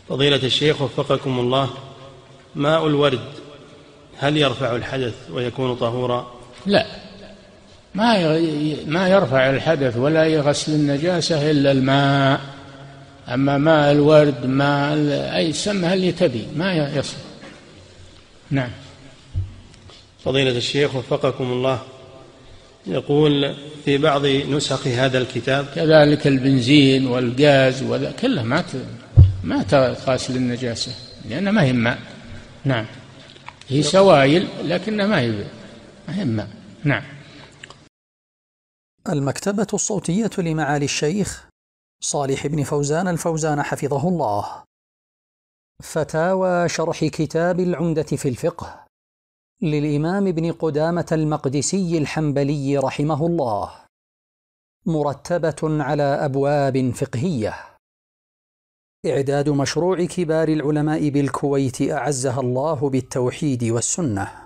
فضيلة الشيخ وفقكم الله، ماء الورد هل يرفع الحدث ويكون طهورا؟ لا، ما يرفع الحدث ولا يغسل النجاسة إلا الماء. أما ماء الورد ماء أي سمها اللي تبي ما يصل. نعم. فضيلة الشيخ وفقكم الله، يقول في بعض نسخ هذا الكتاب كذلك البنزين والغاز كلها ما تغسل النجاسة لأنها ما هي ماء. نعم، هي سوائل لكنها ما هي ماء. نعم. المكتبة الصوتية لمعالي الشيخ صالح بن فوزان الفوزان حفظه الله. فتاوى شرح كتاب العمدة في الفقه للإمام ابن قدامة المقدسي الحنبلي رحمه الله، مرتبة على أبواب فقهية. إعداد مشروع كبار العلماء بالكويت أعزها الله بالتوحيد والسنة.